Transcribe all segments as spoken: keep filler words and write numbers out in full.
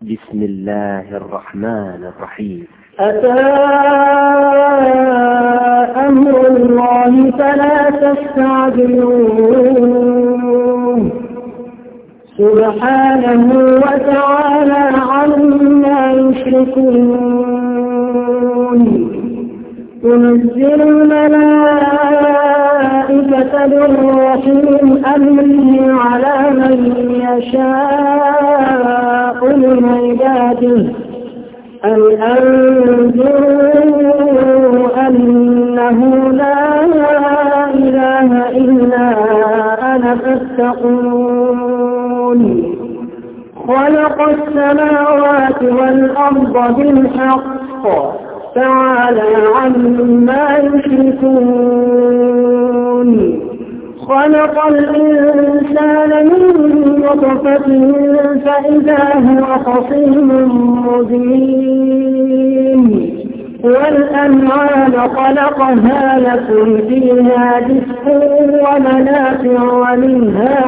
بسم الله الرحمن الرحيم. أتى أمر الله فلا تستعجلوه سبحانه وتعالى عما يشركون. تنزل الملائكة بالروح من أمره على من يشاء من عباده أن أنذروا أنه لا إله إلا أنا فاتقون. خلق السماوات والأرض بالحق تعالى عما يشركون. خلق الإنسان من نطفة فإذا هو خصيم مبين. والأنعام خلقها لكم فيها دفء ومنافع ومنها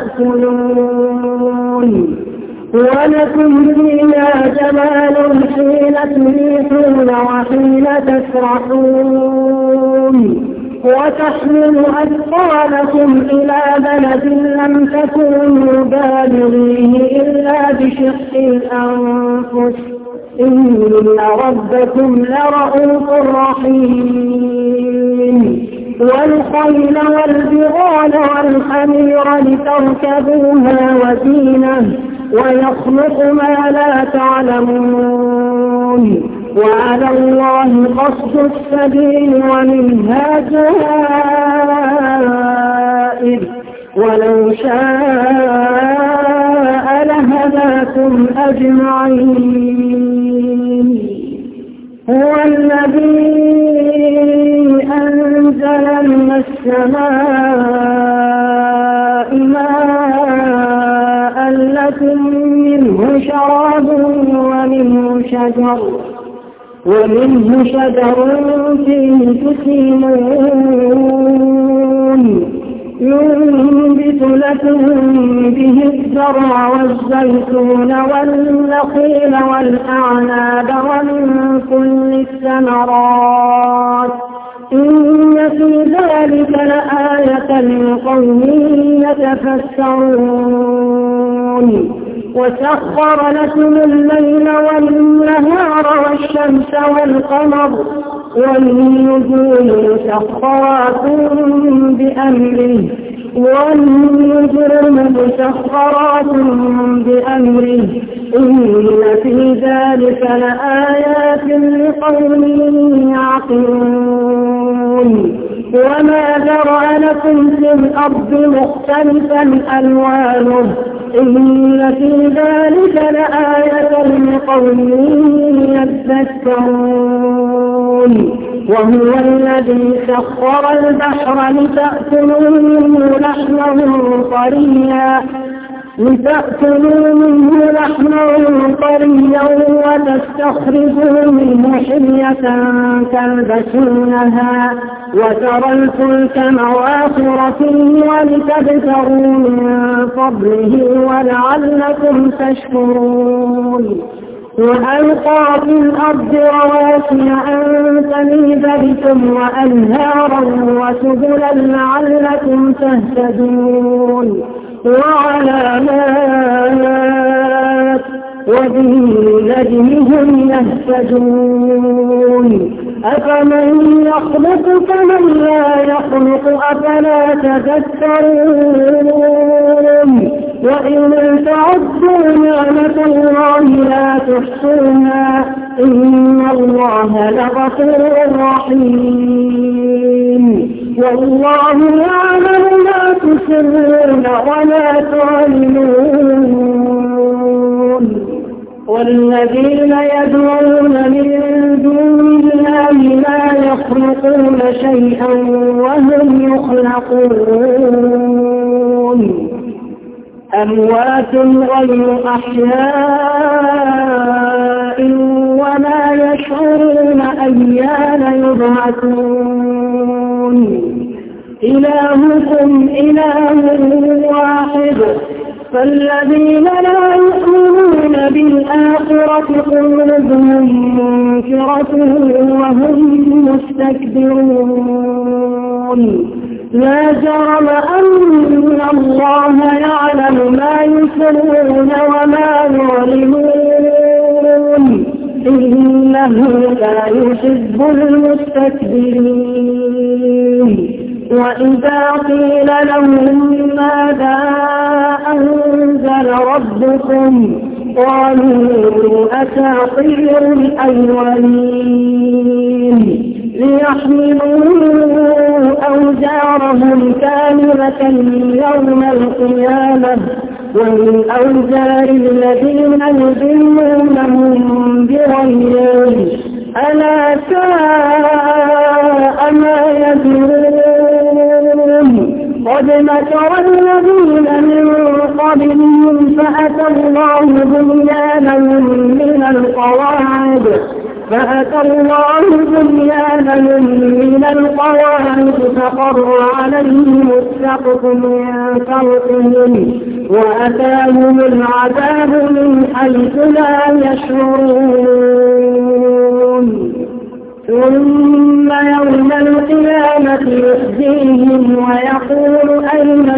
تأكلون ولكم فيها جمال حين تريحون وحين تسرحون. وتحمل أثقالكم إلى بلد لم تكونوا بالغيه إلا بشق الأنفس إن ربكم لرؤوف رحيم. والخيل والبغال والحمير لتركبوها وزينة ويخلق ما لا تعلمون. وعلى الله قصد السبيل ومنها جائر ولو شاء لهداكم أجمعين. هو الذي أنزل من السماء ماء لكم منه شراب ومنه شجر ومنه شجر فيه تسيمون ينبت لكم به الزرع والزيتون والنخيل والأعناب ومن كل الثمرات إن في ذلك لآية لقوم يتفكرون. وسخر لكم الليل والنهار والشمس والقمر والنجوم مسخرات بأمره والنجوم مسخرات بأمره إن في ذلك لآيات لقوم يعقلون. وما ذرأ لكم في الأرض مختلفا ألوانه إن في ذلك لآية لقوم يذكرون. وهو الذي سخر البحر لتأكلوا منه لحما طريا لتأكلوا منه لحما طريا وتستخرجوا منه حلية تلبسونها وترى الفلك مواخر فيه ولتبتغوا من فضله ولعلكم تشكرون. وألقى في الأرض رواسي أن تميد بكم وأنهارا وسبلا لعلكم تهتدون. وعلامات وبالنجم هم يهتدون. أفمن يخلق كمن لا يخلق أفلا تذكرون. وإن تعدوا نعمة الله لا تحصوها إن الله لغفور رحيم. والله يعلم ما تسرون وما تعلنون. والذين يدعون من دون الله لا يخلقون شيئا وهم يخلقون. أموات غير أحياء وما يشعرون أيان يبعثون. إلهكم إله واحد فالذين لا يؤمنون بالآخرة الآخرة قلوبهم منكرة وهم مستكبرون لا جرم أن الله يعلم ما يسرون وما يعلنون إنه لا يحب المستكبرين وإذا قيل لهم ماذا أنزل ربكم قالوا أساطير الأولين ليحملوا أوزارهم كاملة يوم القيامة ومن أوزار الذين يضلونهم بغير ألا ساء ما يزرون قد مكر الذين من قبلهم فأتى الله بنيانهم من القواعد فأتى الله بنيانهم من القواعد فقر عليهم السقف من فوقهم وأتاهم العذاب من حيث لا يشعرون ثم يوم القيامة يخزيهم ويقول أين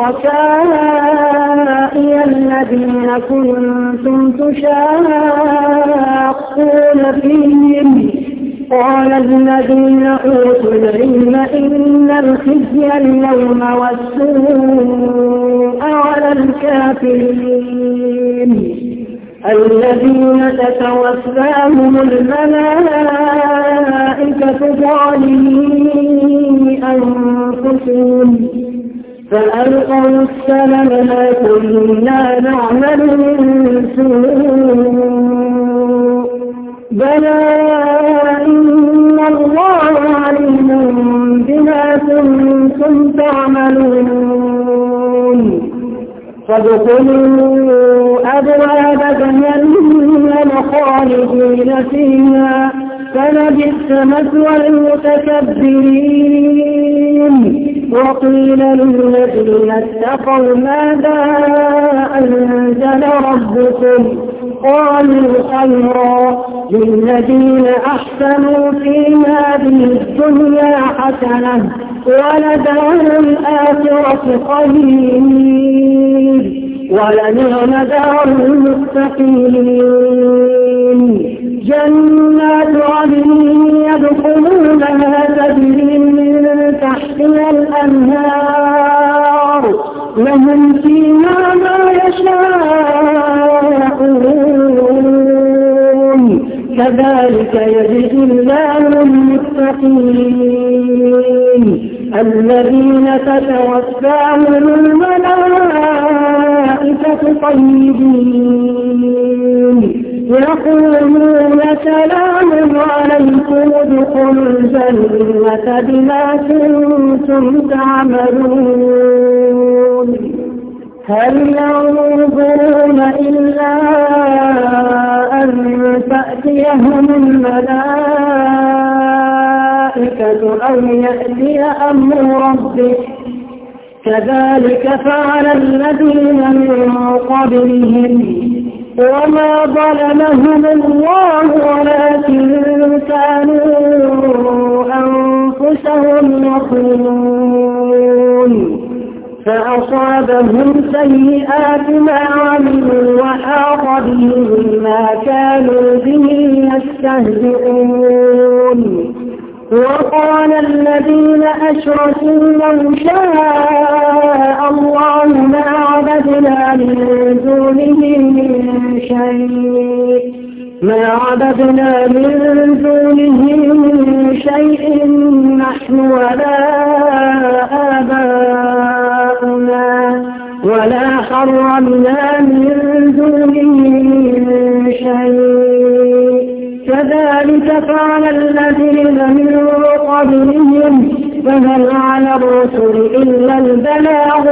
شركائي الذين كنتم تشاقون فيهم قال الذين أوتوا العلم إن الخزي اليوم والسوء على الكافرين الذين تتوفاهم الملائكة ظالمي أنفسهم فألقوا السلم ما كنا نعمل من سوء بلى إن الله عليم بما كنتم تعملون فادخلوا أبواب جهنم خالدين فيها فلبئس مثوى المتكبرين وقيل للذين اتقوا ماذا أنزل ربكم قالوا خيرا للذين أحسنوا في هذه الدنيا حسنة ولدار الآخرة خير ولنعم دار المتقين جنات عدن يدخلونها تجري من تحتها الأنهار لهم فيها ما يشاءون كذلك يجزي الله المتقين الذين تتوفاهم الملائكة طيبين يقولون سلام عليكم ادخلوا الجنة بما كنتم تعملون هل ينظرون إلا أن تأتيهم الملائكة أو يأتي أمر ربك كذلك فعل الذين من قبلهم وما ظلمهم الله ولكن كانوا أنفسهم يظلمون فأصابهم سيئات ما عملوا وحاق بهم ما كانوا به يستهزئون وقال الذين أشركوا لو شاء الله ما عبدنا من دونه من شيء ما عبدنا من دونه من شيء نحن ولا آباؤنا ولا حرمنا من دونه من شيء كذلك فعل الذين من قبلهم فهل على الرسل إلا البلاغ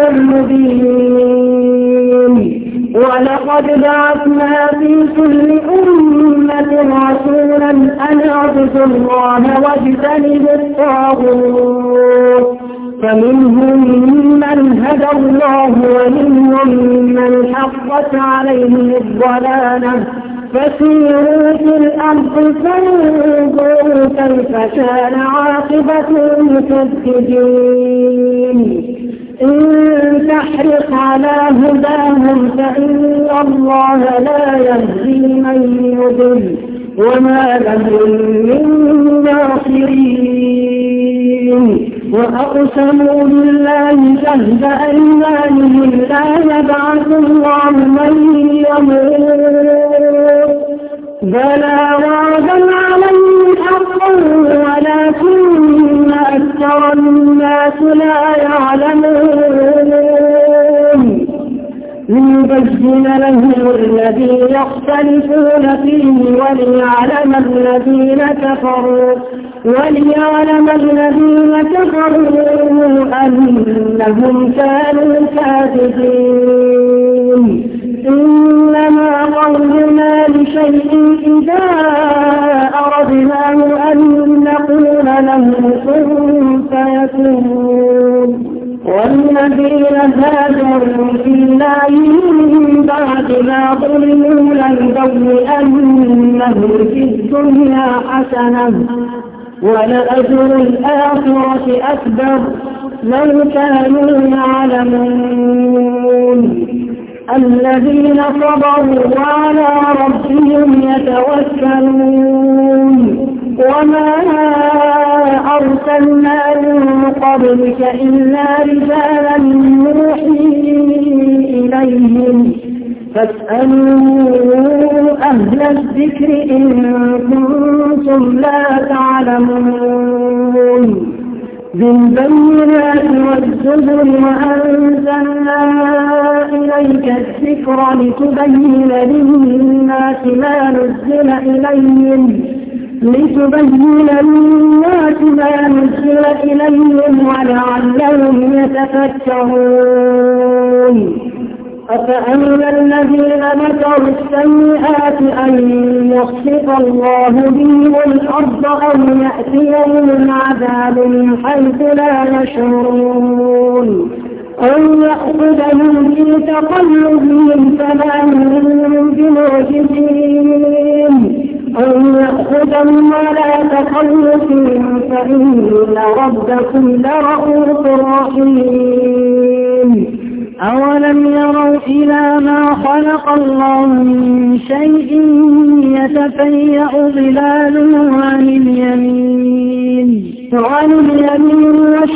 المبين ولقد بعثنا في كل أمة رسولا أن اعبدوا الله واجتنبوا الطاغوت فمنهم من هدى الله ومنهم من حقت عليه الضلالة فسيروا في الأرض فانظروا كيف كان عاقبة المكذبين إن تحرص على هداهم فإن الله لا يهدي من يضل وما لهم من ناصرين وأقسموا بالله جهد أيمانهم لا يبعث الله من يموت بلى وعدا عليه حقا ولكن أكثر الناس لا يعلمون ليبين لهم الذي يختلفون فيه وليعلم الذين كفروا وليعلم الذين كفروا أنهم كانوا كاذبين إنما قولنا لشيء إذا أردناه أن نقول له كن فيكون والذين هاجروا في الله من بعد ما ظلموا لنبوئنهم في الدنيا حسنة ولأجر الآخرة أكبر لو كانوا يعلمون الذين صبروا وعلى ربهم يتوكلون وما أرسلنا من قبلك إلا رجالا نوحي إليهم فاسألوا أهل الذكر إن كنتم لا تعلمون بالبينات والزبر وأنزلنا إليك الذكر لتبين للناس ما نزل إليهم لتبين للناس ما نزل إليهم ولعلهم يتفكرون أفأمن الذين مكروا السيئات أن يخسف الله بهم الأرض أو يأتيهم العذاب من حيث لا يشعرون أو يأخذهم في تقلبهم فما هم بمعجزين أو يأخذهم على تخلف فإن ربكم لرؤوف رحيم أولم يروا إلى ما خلق الله من شيء يتفيأ ظلاله عن اليمين وعن اليمين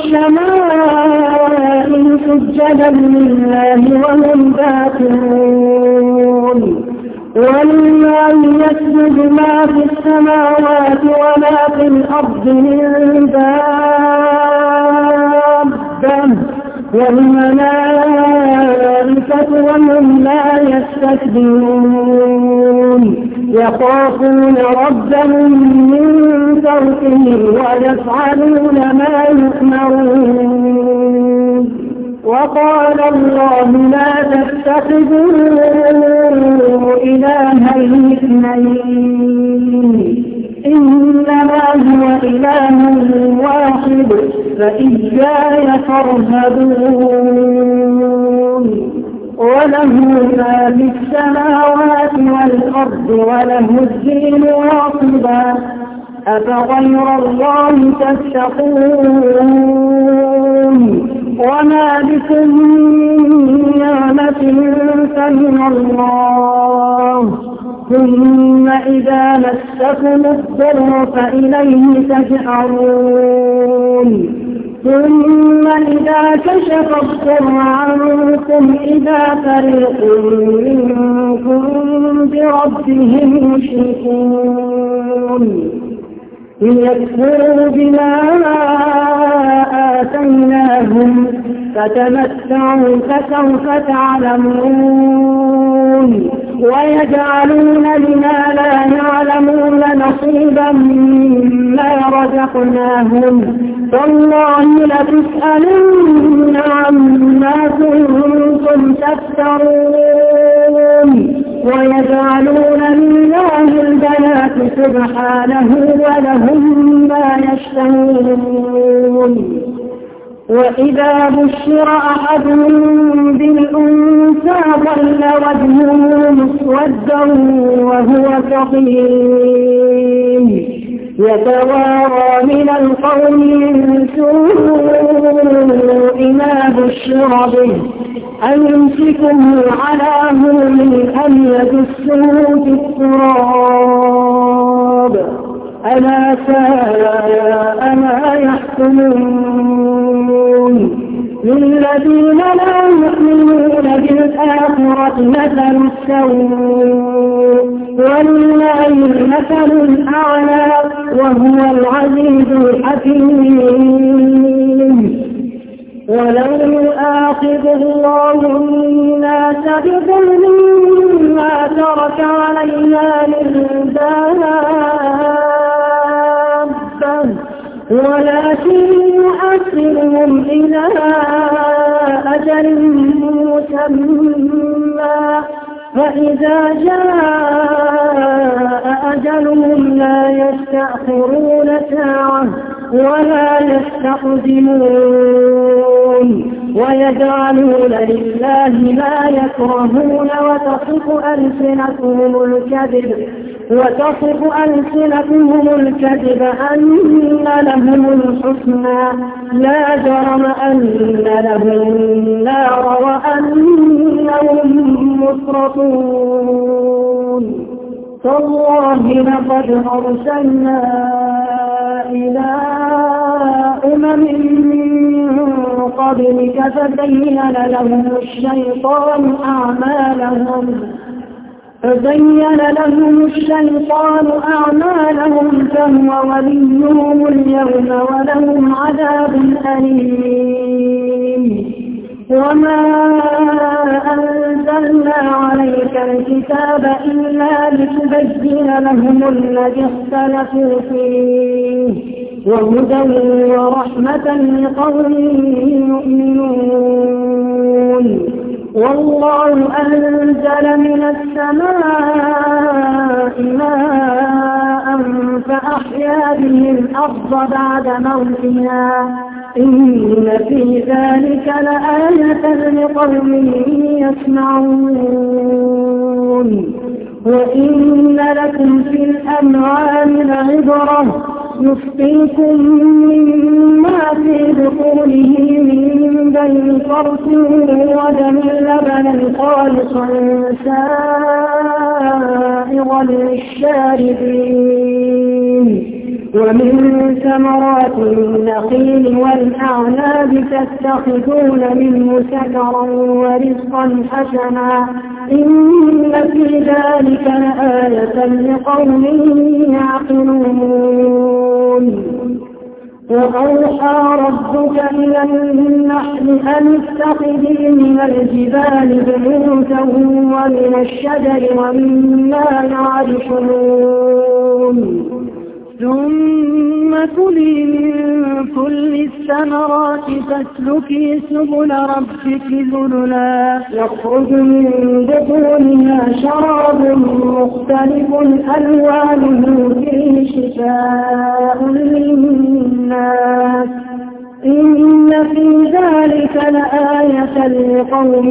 والشمائل سجدا لله وهم داخلون ولله يسجد ما في السماوات وما في الأرض من دابة والملائكة وهم لا يستكبرون يخافون ربهم من فوقهم ويفعلون ما يؤمرون وقال الله لا تتخذوا إلهين اثنين إنما هو إله واحد فإياي فارهبون وله ما في السماوات والأرض وله الدين واصبا أفغير الله تتقون وما بكم من نعمة فمن الله ثم إذا مسكم الضر فإليه تجأرون ثم إذا كشف الضر عنكم إذا فريق منكم بربهم يشركون ليكفروا بما آتيناهم فتمتعوا فسوف تعلمون ويجعلون لما لا يعلمون نصيبا مما رزقناهم والله لتسألن عما كنتم تفترون ويجعلون لله البنات سبحانه ولهم ما يشتهون وإذا بشر أحدهم بالأنثى ظل وجهه مسودا وهو كظيم يتوارى من القوم من سوء ما بشر به أيمسكه على هون أم يدسه في التراب ألا ساء ما يحكمون للذين لا يؤمنون بالآخرة مثل السوء ولله المثل الأعلى وهو العزيز الحكيم ولو يؤاخذ الله الناس بظلمهم ما ترك عليها من دابة ولكن يؤخرهم إلى أجل مسمى فإذا جاء أجلهم لا يستأخرون ساعة ولا يستقدمون ويجعلون لله ما يكرهون وتصف ألسنتهم الكذب وتصف ألسنتهم الكذب أن لهم الحسنى لا جرم أن لهم النار وأنهم مفرطون تالله لقد أرسلنا إلى أمم من قبلك فزين لهم الشيطان أعمالهم فزين لهم الشيطان أعمالهم فهو وليهم اليوم ولهم عذاب أليم وما أنزلنا عليك الكتاب إلا لتبين لهم الذي اختلفوا فيه وهدى ورحمة لقوم يؤمنون والله أنزل من السماء ماء فأحيا به الأرض بعد موتها إن في ذلك لآية لقوم يسمعون وإن لكم في الأنعام لعبرة يسقيكم مما في بطونه من بين فرث ودم لبنا خالصا سائغا للشاربين ومن ثمرات النخيل والأعناب تتخذون منه سكرا ورزقا حسنا إن في ذلك لآية لقوم يعقلون وأوحى ربك إلى النحل أن اتخذي من الجبال بيوتا ومن الشجر ومما يعرشون ثم كلي من كل الثمرات فاسلكي سبل ربك ذللا يخرج من بطونها شراب مختلف ألوانه فيه شفاء للناس إن في ذلك لآية لقوم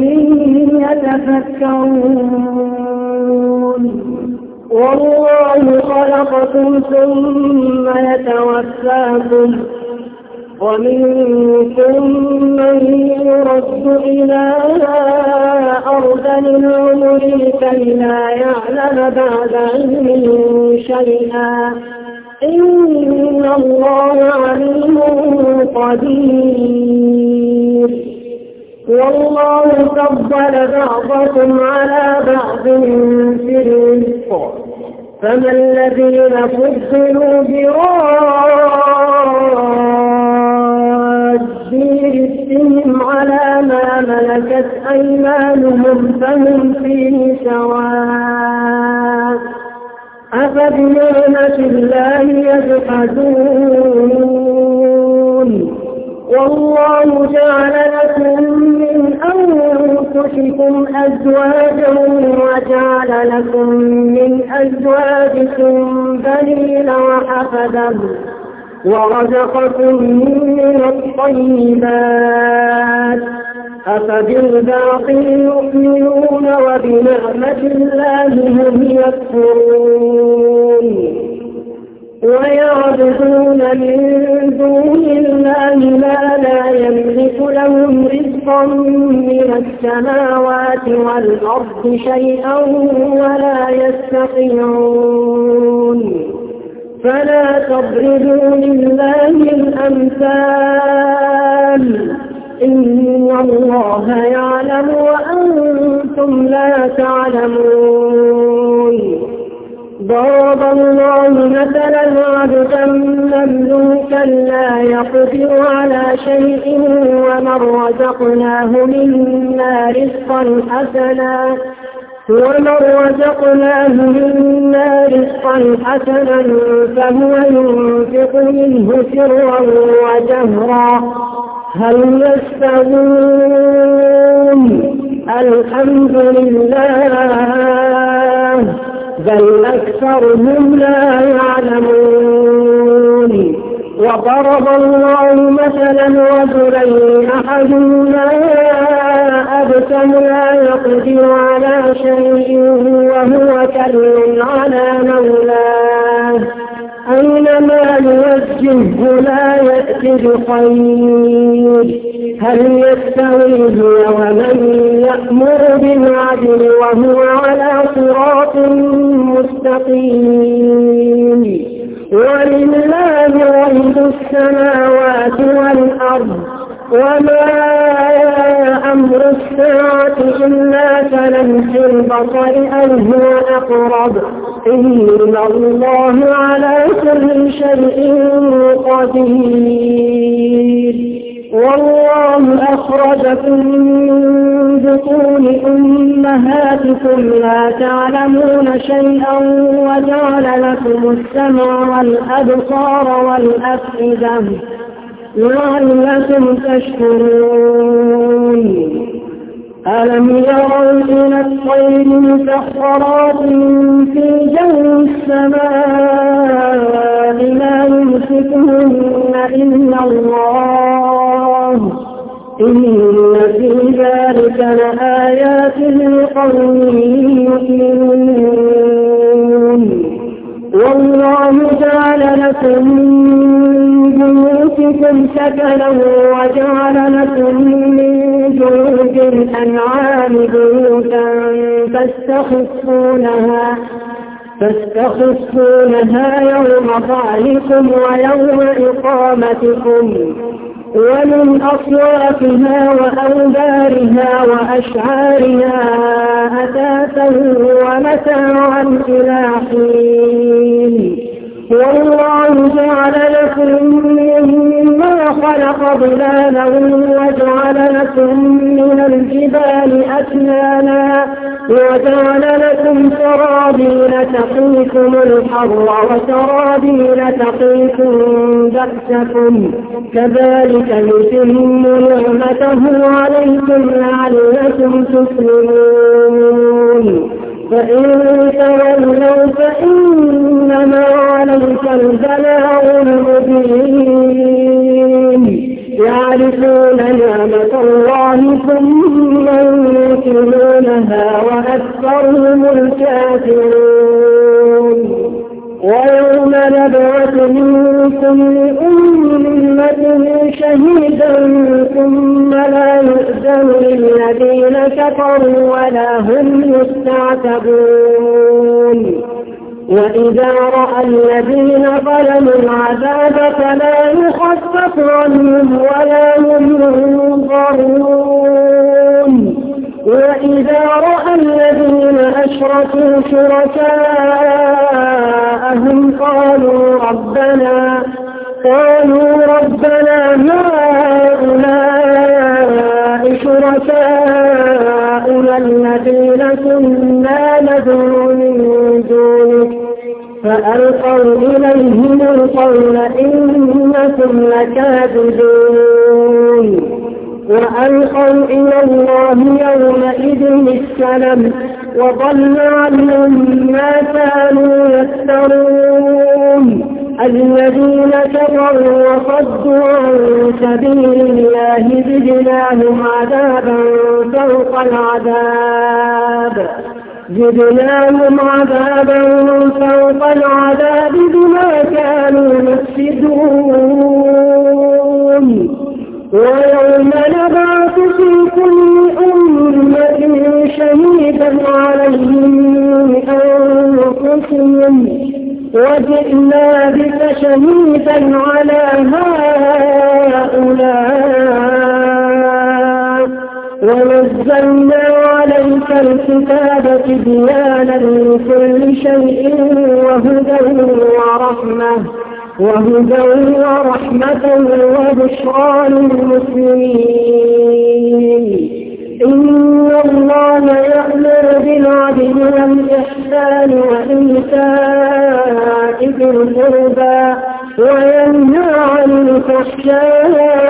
يتفكرون والله خلقكم ثم يتوفاكم ومنكم من يرد إلى أرض العمر كي لا يعلم بعد علم شيئا إن الله عليم قدير والله فضل بعضكم على بعض في الرزق فما الذين فضلوا براد رزقهم على ما ملكت أيمانهم فهم فيه سواء أفبنعمة الله يجحدون والله جعل لكم من أنفسكم أزواجا وجعل لكم من أزواجكم بنين وحفدا ورزقكم من الطيبات أفبالباطل يؤمنون وبنعمة الله هم يكفرون ويعبدون من دون الله ما لا يملك لهم رزقا من السماوات والأرض شيئا ولا يستطيعون فلا تضربوا لله الأمثال إن الله يعلم وأنتم لا تعلمون ضرب الله مثلا عبدا مملوكا لا يقدر على شيء ومن رزقناه منا رزقا حسنا ومن رزقناه منا رزقا حسنا فهو ينفق منه سرا وجهرا هل يستوون الحمد لله بل أكثرهم لا يعلمون وضرب الله مثلا رجلين أحدهما أبكم لا يقدر على شيء وهو كل على مولاه أينما يوجهه لا يأتي بخير هل يستوي هو ومن يأمر بالعدل وهو على صراط مستقيم ولله غيب السماوات والأرض وما أمر الساعة إلا كلمح البصر أو هو أقرب إن الله على كل شيء قدير والله أخرجكم من بطون أمهاتكم لا تعلمون شيئا وجعل لكم السمع والأبصار والأفئدة لعلكم تشكرون ألم يروا إلى الطير مسخرات في جو السماء لا يمسكهن إلا الله إن في ذلك لآيات لقوم يؤمنون والله جعل لكم بيوتكم سكنا وجعل لكم من جلود الأنعام بيوتا فاستخفونها فاستخفونها يوم ضعنكم ويوم إقامتكم ومن أصوافها وأوبارها وأشعارها أثاثا ومتاعا إلى حين والله جعل لكم مما خلق ظلالا وجعل لكم من الجبال أكنانا وجعل لكم سرابيل تقيكم الحر وسرابيل تقيكم بأسكم كذلك يتم نعمته عليكم لعلكم تسلمون فإن تولوا فإنما عليك البلاغ المبين يعرفون نعمة الله ثم ينكرونها وأكثرهم الكافرون ويوم نبعث من كل أمة شهيدا ثم لا يؤذن للذين كفروا ولا هم يستعتبون وإذا رأى الذين ظلموا العذاب فلا يخفف عنهم ولا هم ينظرون وإذا رأى الذين أشركوا شركاءهم قالوا ربنا قالوا ربنا هؤلاء شركاؤنا الذين كنا ندعو من دونك فألقوا إليهم القول إنكم لكاذبون وألقوا إلى الله يومئذ السلام وضل عنهم ما كانوا يفترون الذين كفروا وصدوا عن سبيل الله زدناهم عذابا فوق العذاب زدناهم عذابا فوق العذاب بما كانوا يفسدون. ويوم نبعث في كل أمة شهيدا عليهم من أنفسهم وجئنا بك شهيدا على هؤلاء ونزلنا عليك الكتاب تبيانا لكل شيء وهدى ورحمة وهدى ورحمة وبشرى للمسلمين. إن الله يأمر بالعدل والإحسان وإيتاء ذي القربى وينهى عن الفحشاء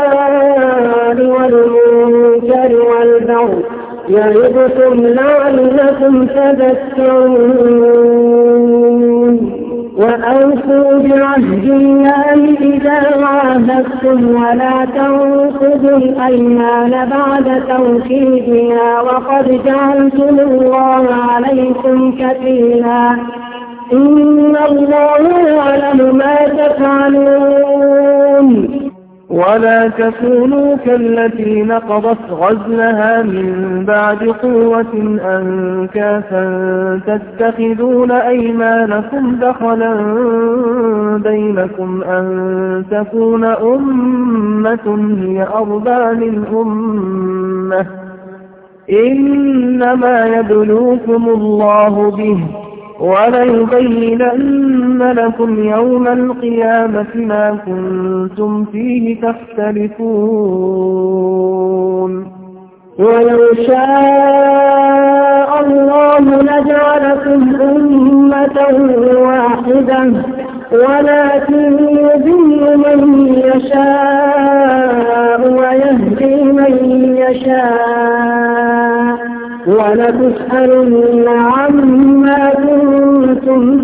والمنكر والبغي يعظكم لعلكم تذكرون. وأوفوا بعهد الله إذا عاهدتم ولا تنقضوا الأيمان بعد توكيدها وقد جعلتم الله عليكم كفيلا إن الله يعلم ما تفعلون. ولا تكونوا كالتي نقضت غزلها من بعد قوة أنكاثا تتخذون أيمانكم دخلا بينكم أن تكون أمة هي أربى من أمة إنما يبلوكم الله به وليبينن لكم يوم القيامة ما كنتم فيه تختلفون. ولو شاء الله لجعلكم أمة واحدة ولكن يضل من يشاء ويهدي من يشاء ولتسألن عما كنتم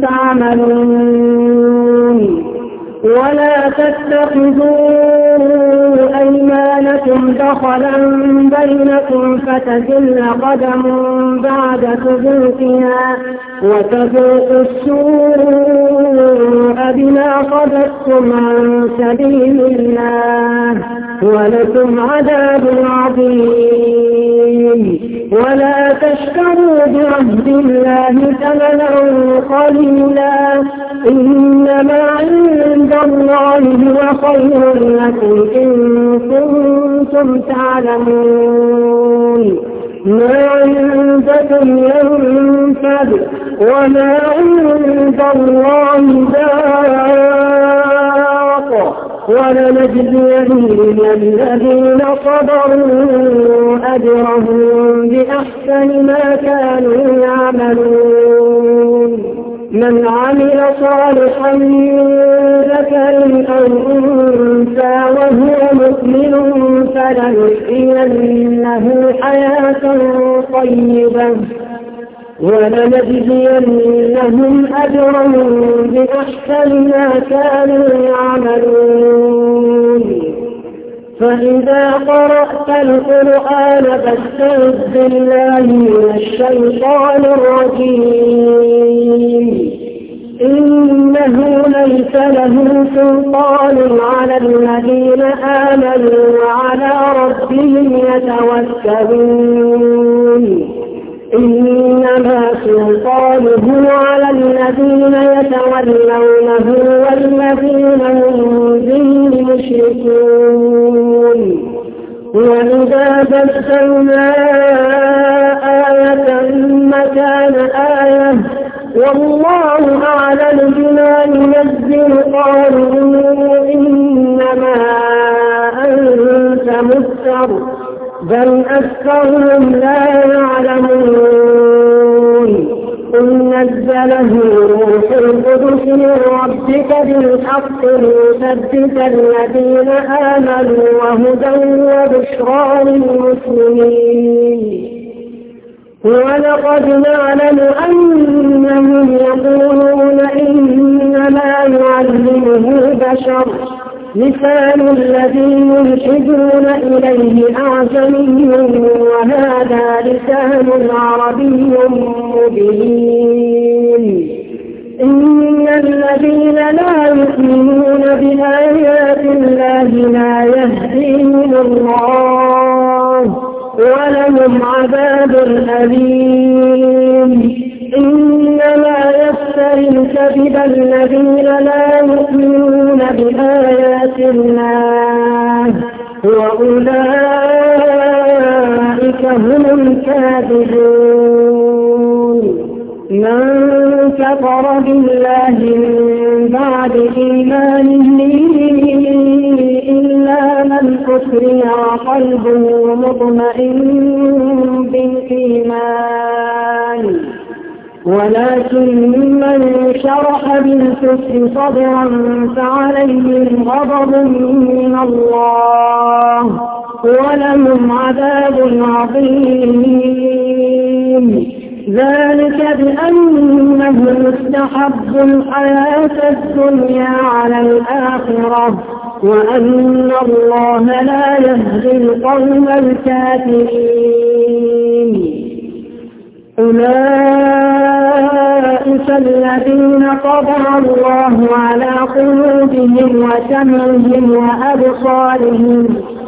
تعملون. ولا تتخذوا أيمانكم دخلا بينكم فتزل قدم بعد ثبوتها وتذوقوا السوء بما صددتم عن سبيل الله ولكم عذاب عظيم. ولا تشتروا بعهد الله ثمنا قليلا إنما عند الله هو خير لكم إن كنتم تعلمون. ما عندكم ينفد وما عند الله باق ولنجزين الذين صبروا أجرهم بأحسن ما كانوا يعملون. من عمل صالحا من ذكر أو أنثى وهو مؤمن فلنحيينه حياة طيبة ولنجزينهم أجرهم بأحسن ما كانوا يعملون. فإذا قرأت القرآن فاستعذ بالله من الشيطان الرجيم إنه ليس له سلطان على الذين آمنوا وعلى ربهم يتوكلون. إنما سلطانه على الذين يتولونه والذين هم به مشركون. وإذا بدلنا آية مكان آية والله أعلم بما ينزل قالوا إنما أنت مفتر بل أكثرهم لا يعلمون. قل نزله روح القدس من ربك بالحق ليثبت الذين آمنوا وهدى وبشرى للمسلمين. ولقد نعلم أنهم يقولون إنما يعلمه بشر لسان الذي يلحدون إليه أعجمي وهذا لسان عربي مبين. إن الذين لا يؤمنون بآيات الله لا يهديهم الله ولهم عذاب أليم. إنما يفتري الكذب الذين لا يؤمنون بآيات الله وأولئك هم الكاذبون. من كفر بالله من بعد إيمانه إلا من كفر وقلبه مطمئن بالإيمان ولكن من شرح بالكفر صدرا فعليهم غضب من الله ولهم عذاب عظيم. ذلك بأنهم استحبوا الحياة الدنيا على الآخرة وأن الله لا يهدي القوم الكافرين. أولئك الذين طبع الله على قلوبهم وسمعهم وأبصارهم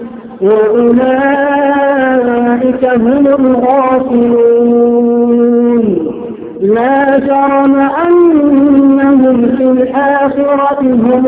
وأولئك هم الغافلون. لا جرم أنهم في الآخرة هم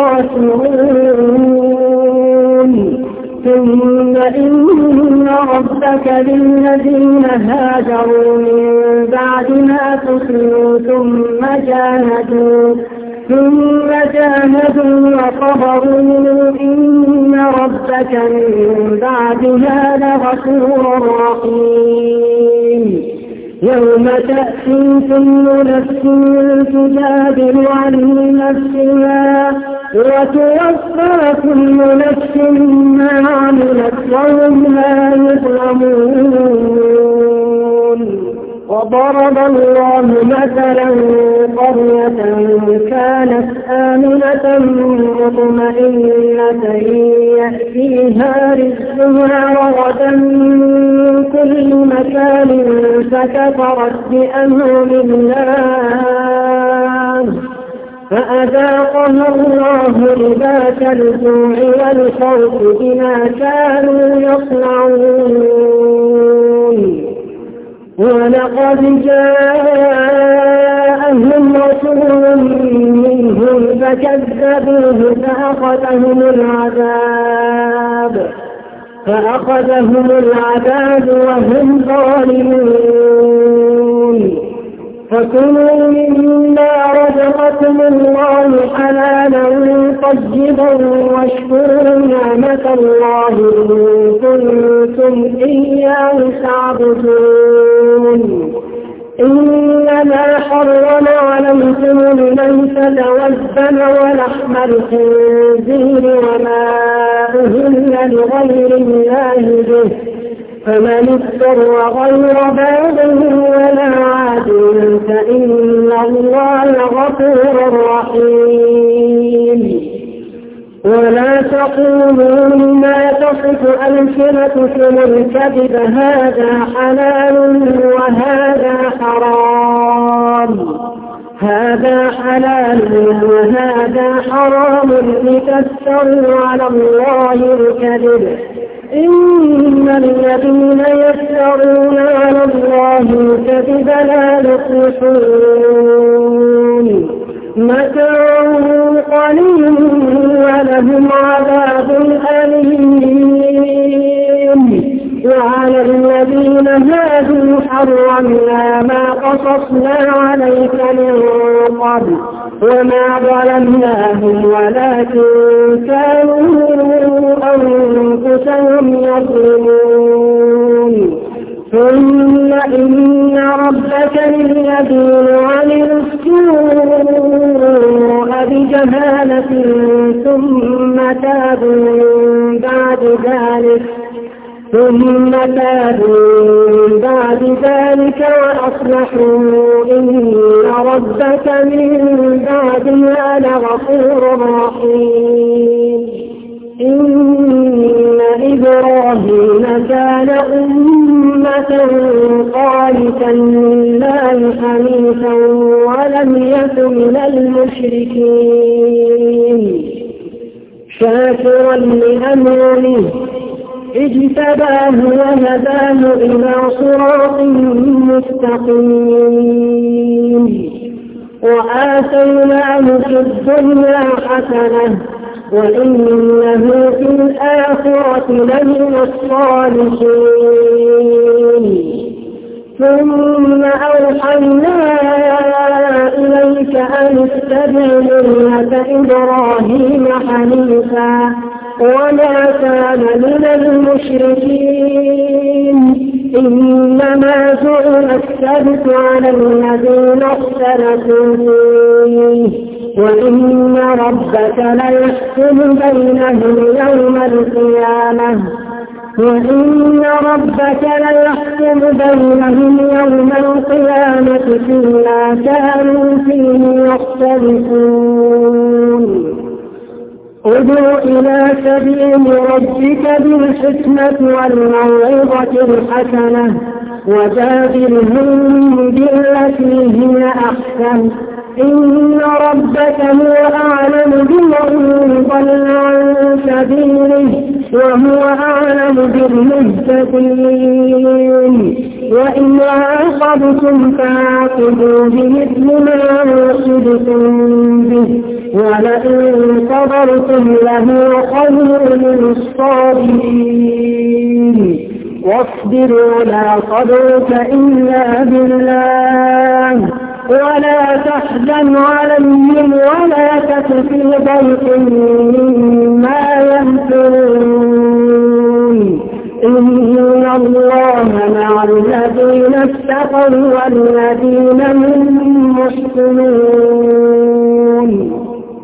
الخاسرون. ثم إن ربك للذين هاجروا من بعد ما فتنوا ثم جاهدوا ثم جاهدوا وصبروا إن ربك من بعدها لغفور رحيم. يوم تأتي كل نفس تجادل عن نفسها وتوفى كل نفس ما عملت وهم لا يظلمون. وضرب الله مثلا قرية كانت آمنة مطمئنة يأتيها رزقها رغدا من كل مكان فكفرت بأنعم الله فأذاقها الله لباس الجوع والخوف بما كانوا يصنعون. ولقد جاءهم رسول منهم فكذبوه فأخذهم العذاب فأخذهم العذاب وهم ظالمون. فكلوا مما رزقكم الله حلالا طيبا واشكروا نعمة الله إن كنتم إياه تعبدون. إنما حرم عليكم الميتة والدم ولحم الخنزير وما أهل لغير الله به فمن اضطر غير باغ ولا عاد فإن الله غفور رحيم. ولا تقولوا لما تصف ألسنتكم الكذب هذا حلال وهذا حرام هذا حلال وهذا حرام لتفتروا على الله الكذب. إن الذين يفترون على الله الكذب لا يفلحون. متاع قليل ولهم عذاب أليم. وعلى الذين هادوا حرمنا ما قصصنا عليك من قبل وما ظلمناهم ولكن كانوا أنفسهم يظلمون. ثم إن ربك للذين عملوا السوء بجهالة ثم تابوا من بعد ذلك ثم تابوا من بعد ذلك وأصلحوا إن ربك من بعدها لغفور رحيم. المشركين شاكرا لأنعمه اجتباه وهداه إلى صراط مستقيم وآتيناه في الدنيا حسنة وإنه في الآخرة لمن الصالحين ثم أوحينا إليك أن اتبع ملة إبراهيم حنيفا وما كان من المشركين إنما جعل السبت على الذين اختلفوا فيه وإن ربك ليحكم بينهم يوم القيامة وإن ربك ليحكم بينهم يوم القيامة فيما كانوا فيه يختلفون ادع إلى سبيل ربك بالحكمة والموعظة الحسنة وجادلهم بالتي هي أحسن إن ربك هو أعلم بمن ضل عن سبيله وهو أعلم بالمهتدين وإن عاقبتم فعاقبوا بمثل ما عوقبتم به ولئن صبرتم لهو خير للصابرين واصبر ولا صبرك إلا بالله ولا تحزن عليهم ولا تك في ضيق مما يمكرون إن الله مع الذين اتقوا والذين